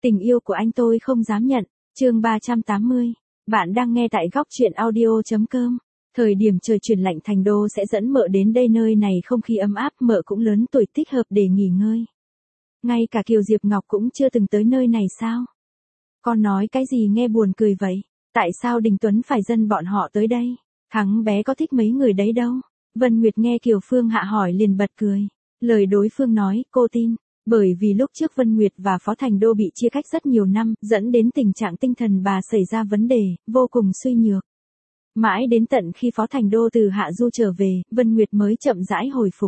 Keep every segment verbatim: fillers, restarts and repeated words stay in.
Tình yêu của anh tôi không dám nhận, chương ba trăm tám mươi. Bạn đang nghe tại góc truyện audio chấm com. Thời điểm trời chuyển lạnh Thành Đô sẽ dẫn mợ đến đây, nơi này không khí ấm áp, mợ cũng lớn tuổi thích hợp để nghỉ ngơi. Ngay cả Kiều Diệp Ngọc cũng chưa từng tới nơi này sao? Con nói cái gì nghe buồn cười vậy? Tại sao Đình Tuấn phải dẫn bọn họ tới đây? Thắng bé có thích mấy người đấy đâu. Vân Nguyệt nghe Kiều Phương Hạ hỏi liền bật cười. Lời đối phương nói, cô tin. Bởi vì lúc trước Vân Nguyệt và Phó Thành Đô bị chia cách rất nhiều năm, dẫn đến tình trạng tinh thần bà xảy ra vấn đề, vô cùng suy nhược. Mãi đến tận khi Phó Thành Đô từ Hạ Du trở về, Vân Nguyệt mới chậm rãi hồi phục.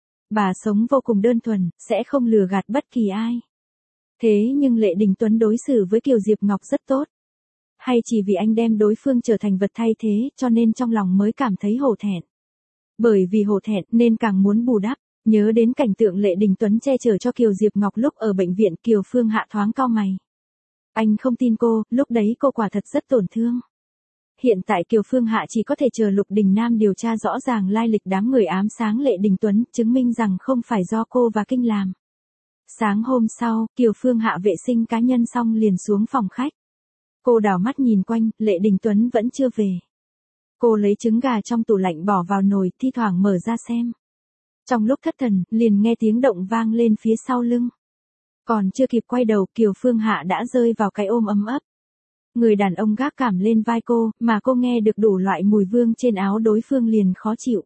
Bà sống vô cùng đơn thuần, sẽ không lừa gạt bất kỳ ai. Thế nhưng Lệ Đình Tuấn đối xử với Kiều Diệp Ngọc rất tốt. Hay chỉ vì anh đem đối phương trở thành vật thay thế, cho nên trong lòng mới cảm thấy hổ thẹn. Bởi vì hổ thẹn nên càng muốn bù đắp. Nhớ đến cảnh tượng Lệ Đình Tuấn che chở cho Kiều Diệp Ngọc lúc ở bệnh viện, Kiều Phương Hạ thoáng cau mày. Anh không tin cô, lúc đấy cô quả thật rất tổn thương. Hiện tại Kiều Phương Hạ chỉ có thể chờ Lục Đình Nam điều tra rõ ràng lai lịch đám người ám sáng Lệ Đình Tuấn, chứng minh rằng không phải do cô và Kinh làm. Sáng hôm sau, Kiều Phương Hạ vệ sinh cá nhân xong liền xuống phòng khách. Cô đảo mắt nhìn quanh, Lệ Đình Tuấn vẫn chưa về. Cô lấy trứng gà trong tủ lạnh bỏ vào nồi, thi thoảng mở ra xem. Trong lúc thất thần, liền nghe tiếng động vang lên phía sau lưng. Còn chưa kịp quay đầu, Kiều Phương Hạ đã rơi vào cái ôm ấm ấp. Người đàn ông gác cảm lên vai cô, mà cô nghe được đủ loại mùi vương trên áo đối phương liền khó chịu.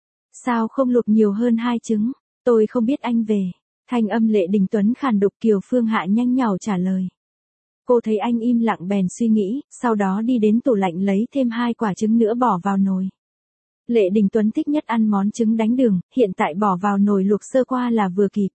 Sao không luộc nhiều hơn hai trứng, tôi không biết anh về. Thanh âm Lệ Đình Tuấn khàn đục, Kiều Phương Hạ nhanh nhảu trả lời. Cô thấy anh im lặng bèn suy nghĩ, sau đó đi đến tủ lạnh lấy thêm hai quả trứng nữa bỏ vào nồi. Lệ Đình Tuấn thích nhất ăn món trứng đánh đường, hiện tại bỏ vào nồi luộc sơ qua là vừa kịp.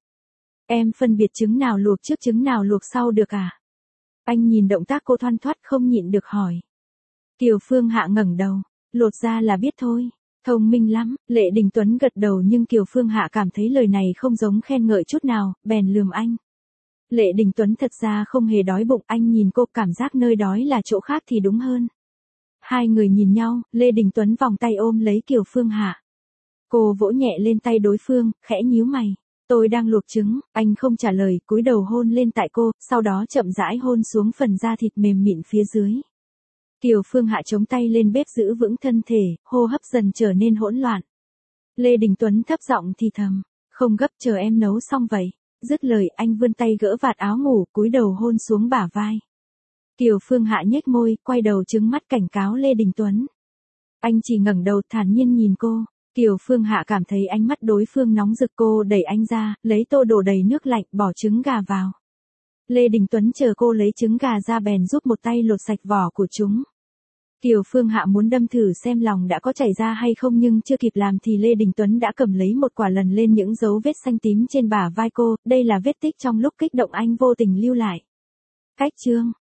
Em phân biệt trứng nào luộc trước trứng nào luộc sau được à? Anh nhìn động tác cô thoăn thoắt không nhịn được hỏi. Kiều Phương Hạ ngẩng đầu, lột ra là biết thôi. Thông minh lắm, Lệ Đình Tuấn gật đầu, nhưng Kiều Phương Hạ cảm thấy lời này không giống khen ngợi chút nào, bèn lườm anh. Lệ Đình Tuấn thật ra không hề đói bụng, anh nhìn cô cảm giác nơi đói là chỗ khác thì đúng hơn. Hai người nhìn nhau, Lê Đình Tuấn vòng tay ôm lấy Kiều Phương Hạ. Cô vỗ nhẹ lên tay đối phương, khẽ nhíu mày. Tôi đang luộc trứng, anh không trả lời, cúi đầu hôn lên tại cô, sau đó chậm rãi hôn xuống phần da thịt mềm mịn phía dưới. Kiều Phương Hạ chống tay lên bếp giữ vững thân thể, hô hấp dần trở nên hỗn loạn. Lê Đình Tuấn thấp giọng thì thầm, không gấp, chờ em nấu xong vậy. Dứt lời, anh vươn tay gỡ vạt áo ngủ, cúi đầu hôn xuống bả vai. Kiều Phương Hạ nhếch môi, quay đầu trừng mắt cảnh cáo Lê Đình Tuấn. Anh chỉ ngẩng đầu thản nhiên nhìn cô. Kiều Phương Hạ cảm thấy ánh mắt đối phương nóng rực, cô đẩy anh ra, lấy tô đổ đầy nước lạnh, bỏ trứng gà vào. Lê Đình Tuấn chờ cô lấy trứng gà ra bèn giúp một tay lột sạch vỏ của chúng. Kiều Phương Hạ muốn đâm thử xem lòng đã có chảy ra hay không, nhưng chưa kịp làm thì Lê Đình Tuấn đã cầm lấy một quả lần lên những dấu vết xanh tím trên bả vai cô, đây là vết tích trong lúc kích động anh vô tình lưu lại. Cách chương